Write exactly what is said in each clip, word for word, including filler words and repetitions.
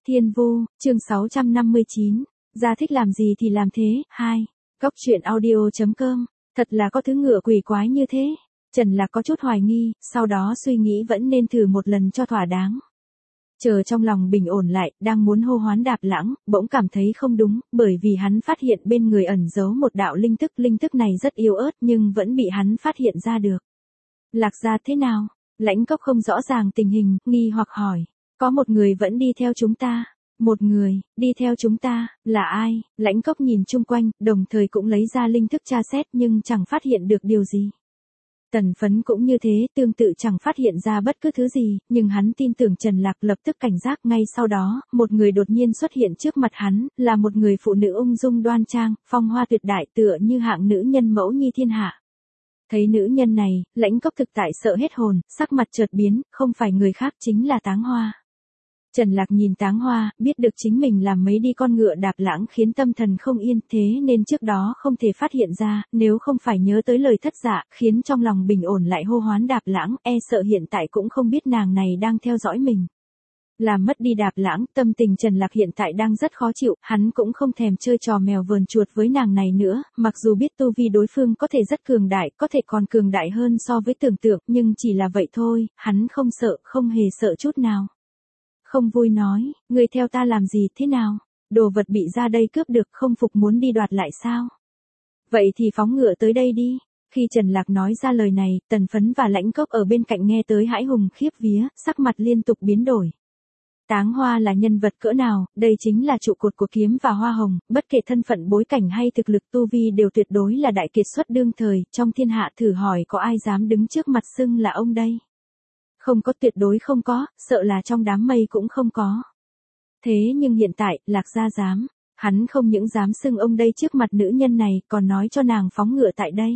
Thiên Vu, chương sáu trăm năm mươi chín, gia thích làm gì thì làm thế, hai. Góc truyện audio.com, thật là có thứ ngựa quỷ quái như thế. Trần Lạc có chút hoài nghi, sau đó suy nghĩ vẫn nên thử một lần cho thỏa đáng. Chờ trong lòng bình ổn lại, đang muốn hô hoán Đạp Lãng, bỗng cảm thấy không đúng, bởi vì hắn phát hiện bên người ẩn giấu một đạo linh tức, linh tức này rất yếu ớt nhưng vẫn bị hắn phát hiện ra được. Lạc gia thế nào? Lãnh Cốc không rõ ràng tình hình, nghi hoặc hỏi. Có một người vẫn đi theo chúng ta. Một người, đi theo chúng ta, là ai? Lãnh Cốc nhìn chung quanh, đồng thời cũng lấy ra linh thức tra xét nhưng chẳng phát hiện được điều gì. Tần Phấn cũng như thế, tương tự chẳng phát hiện ra bất cứ thứ gì, nhưng hắn tin tưởng Trần Lạc lập tức cảnh giác. Ngay sau đó, một người đột nhiên xuất hiện trước mặt hắn, là một người phụ nữ ung dung đoan trang, phong hoa tuyệt đại tựa như hạng nữ nhân mẫu nhi thiên hạ. Thấy nữ nhân này, Lãnh Cốc thực tại sợ hết hồn, sắc mặt chợt biến, không phải người khác chính là Táng Hoa. Trần Lạc nhìn Táng Hoa, biết được chính mình làm mấy đi con ngựa Đạp Lãng khiến tâm thần không yên, thế nên trước đó không thể phát hiện ra, nếu không phải nhớ tới lời thất dạ, khiến trong lòng bình ổn lại hô hoán Đạp Lãng, e sợ hiện tại cũng không biết nàng này đang theo dõi mình. Làm mất đi Đạp Lãng, tâm tình Trần Lạc hiện tại đang rất khó chịu, hắn cũng không thèm chơi trò mèo vờn chuột với nàng này nữa, mặc dù biết tu vi đối phương có thể rất cường đại, có thể còn cường đại hơn so với tưởng tượng, nhưng chỉ là vậy thôi, hắn không sợ, không hề sợ chút nào. Không vui nói, người theo ta làm gì thế nào? Đồ vật bị ra đây cướp được, không phục muốn đi đoạt lại sao? Vậy thì phóng ngựa tới đây đi. Khi Trần Lạc nói ra lời này, Tần Phấn và Lãnh Cốc ở bên cạnh nghe tới hãi hùng khiếp vía, sắc mặt liên tục biến đổi. Táng Hoa là nhân vật cỡ nào, đây chính là trụ cột của Kiếm và Hoa Hồng, bất kể thân phận bối cảnh hay thực lực tu vi đều tuyệt đối là đại kiệt xuất đương thời, trong thiên hạ thử hỏi có ai dám đứng trước mặt xưng là ông đây? Không có, tuyệt đối không có, sợ là trong đám mây cũng không có. Thế nhưng hiện tại, Lạc gia dám, hắn không những dám xưng ông đây trước mặt nữ nhân này, còn nói cho nàng phóng ngựa tại đây.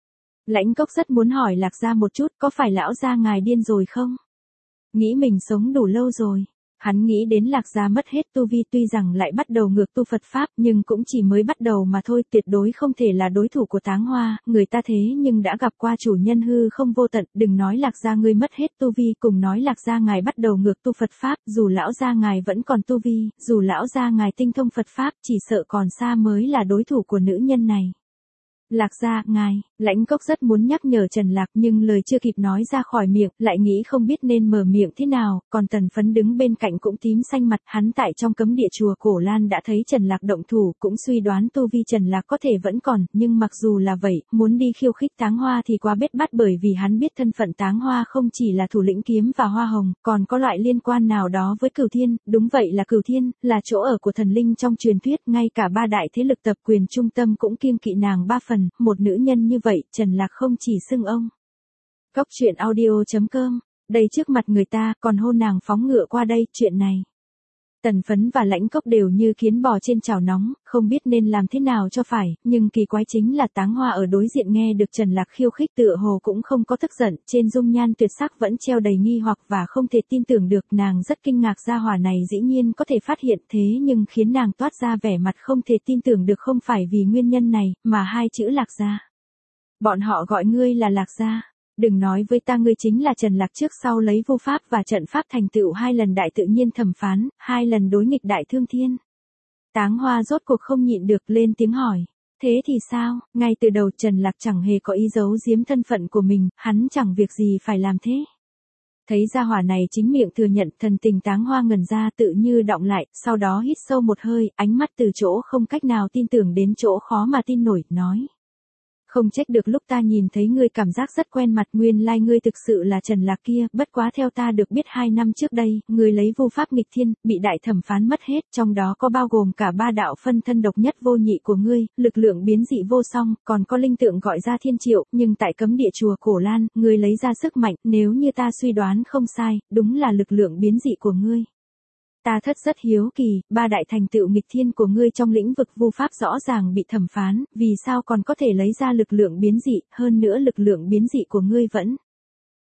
Lãnh Cốc rất muốn hỏi Lạc gia một chút, có phải lão gia ngài điên rồi không? Nghĩ mình sống đủ lâu rồi. Hắn nghĩ đến Lạc gia mất hết tu vi, tuy rằng lại bắt đầu ngược tu Phật Pháp nhưng cũng chỉ mới bắt đầu mà thôi, tuyệt đối không thể là đối thủ của Táng Hoa, người ta thế nhưng đã gặp qua chủ nhân hư không vô tận, đừng nói Lạc gia ngươi mất hết tu vi, cùng nói Lạc gia ngài bắt đầu ngược tu Phật Pháp, dù lão gia ngài vẫn còn tu vi, dù lão gia ngài tinh thông Phật Pháp, chỉ sợ còn xa mới là đối thủ của nữ nhân này. Lạc gia, ngài, Lãnh Cốc rất muốn nhắc nhở Trần Lạc nhưng lời chưa kịp nói ra khỏi miệng, lại nghĩ không biết nên mở miệng thế nào, còn Tần Phấn đứng bên cạnh cũng tím xanh mặt, hắn tại trong cấm địa chùa Cổ Lan đã thấy Trần Lạc động thủ, cũng suy đoán tu vi Trần Lạc có thể vẫn còn, nhưng mặc dù là vậy, muốn đi khiêu khích Táng Hoa thì quá bết bát, bởi vì hắn biết thân phận Táng Hoa không chỉ là thủ lĩnh Kiếm và Hoa Hồng, còn có loại liên quan nào đó với Cửu Thiên, đúng vậy là Cửu Thiên, là chỗ ở của thần linh trong truyền thuyết, ngay cả ba đại thế lực tập quyền trung tâm cũng kiêng kỵ nàng ba phần. Một nữ nhân như vậy, Trần Lạc không chỉ xưng ông. Góc truyện audio.com, đây trước mặt người ta, còn hôn nàng phóng ngựa qua đây, chuyện này. Tần Phấn và Lãnh Cốc đều như kiến bò trên chảo nóng, không biết nên làm thế nào cho phải, nhưng kỳ quái chính là Táng Hoa ở đối diện nghe được Trần Lạc khiêu khích tựa hồ cũng không có tức giận, trên dung nhan tuyệt sắc vẫn treo đầy nghi hoặc và không thể tin tưởng được, nàng rất kinh ngạc gia hỏa này dĩ nhiên có thể phát hiện, thế nhưng khiến nàng toát ra vẻ mặt không thể tin tưởng được không phải vì nguyên nhân này, mà hai chữ Lạc gia. Bọn họ gọi ngươi là Lạc gia. Đừng nói với ta ngươi chính là Trần Lạc trước sau lấy vô pháp và trận pháp thành tựu hai lần đại tự nhiên thẩm phán, hai lần đối nghịch đại thương thiên. Táng Hoa rốt cuộc không nhịn được lên tiếng hỏi. Thế thì sao, ngay từ đầu Trần Lạc chẳng hề có ý giấu giếm thân phận của mình, hắn chẳng việc gì phải làm thế. Thấy gia hỏa này chính miệng thừa nhận, thần tình Táng Hoa ngẩn ra tự như đọng lại, sau đó hít sâu một hơi, ánh mắt từ chỗ không cách nào tin tưởng đến chỗ khó mà tin nổi, nói. Không trách được lúc ta nhìn thấy ngươi cảm giác rất quen mặt, nguyên lai like ngươi thực sự là Trần Lạc kia, bất quá theo ta được biết hai năm trước đây, ngươi lấy vô pháp nghịch thiên, bị đại thẩm phán mất hết, trong đó có bao gồm cả ba đạo phân thân độc nhất vô nhị của ngươi, lực lượng biến dị vô song, còn có linh tượng gọi ra thiên triệu, nhưng tại cấm địa chùa Cổ Lan, ngươi lấy ra sức mạnh, nếu như ta suy đoán không sai, đúng là lực lượng biến dị của ngươi. Ta thất rất hiếu kỳ, ba đại thành tựu nghịch thiên của ngươi trong lĩnh vực vu pháp rõ ràng bị thẩm phán, vì sao còn có thể lấy ra lực lượng biến dị, hơn nữa lực lượng biến dị của ngươi vẫn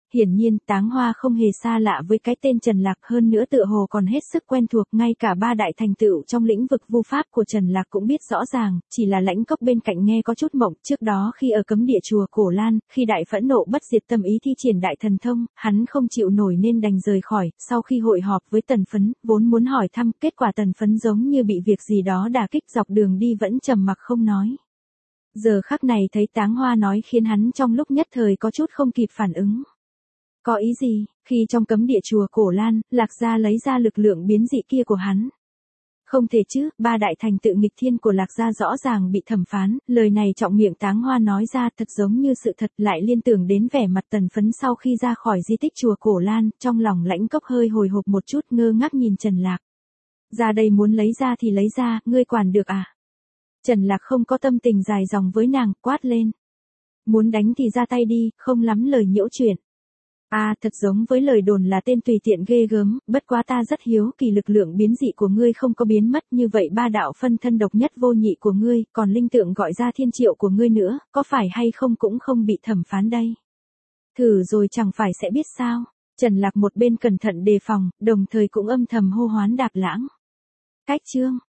Hiển nhiên, Táng Hoa không hề xa lạ với cái tên Trần Lạc, hơn nữa tựa hồ còn hết sức quen thuộc, ngay cả ba đại thành tựu trong lĩnh vực vu pháp của Trần Lạc cũng biết rõ ràng, chỉ là Lãnh Cốc bên cạnh nghe có chút mộng, trước đó khi ở cấm địa chùa Cổ Lan, khi đại phẫn nộ bất diệt tâm ý thi triển đại thần thông, hắn không chịu nổi nên đành rời khỏi, sau khi hội họp với Tần Phấn, vốn muốn hỏi thăm, kết quả Tần Phấn giống như bị việc gì đó đả kích, dọc đường đi vẫn trầm mặc không nói. Giờ khắc này thấy Táng Hoa nói khiến hắn trong lúc nhất thời có chút không kịp phản ứng. Có ý gì? Khi trong cấm địa chùa Cổ Lan, Lạc Gia lấy ra lực lượng biến dị kia của hắn. Không thể chứ, ba đại thành tựu nghịch thiên của Lạc Gia rõ ràng bị thẩm phán, lời này trọng miệng Táng Hoa nói ra thật giống như sự thật, lại liên tưởng đến vẻ mặt Tần Phấn sau khi ra khỏi di tích chùa Cổ Lan, trong lòng Lãnh Cốc hơi hồi hộp một chút, ngơ ngác nhìn Trần Lạc. Ra đây muốn lấy ra thì lấy ra, ngươi quản được à? Trần Lạc không có tâm tình dài dòng với nàng, quát lên. Muốn đánh thì ra tay đi, không lắm lời nhiễu chuyện. À, thật giống với lời đồn là tên tùy tiện ghê gớm, bất quá ta rất hiếu kỳ lực lượng biến dị của ngươi không có biến mất, như vậy ba đạo phân thân độc nhất vô nhị của ngươi, còn linh tượng gọi ra thiên triệu của ngươi nữa, có phải hay không cũng không bị thẩm phán đây. Thử rồi chẳng phải sẽ biết sao. Trần Lạc một bên cẩn thận đề phòng, đồng thời cũng âm thầm hô hoán Đạp Lãng. Cách chương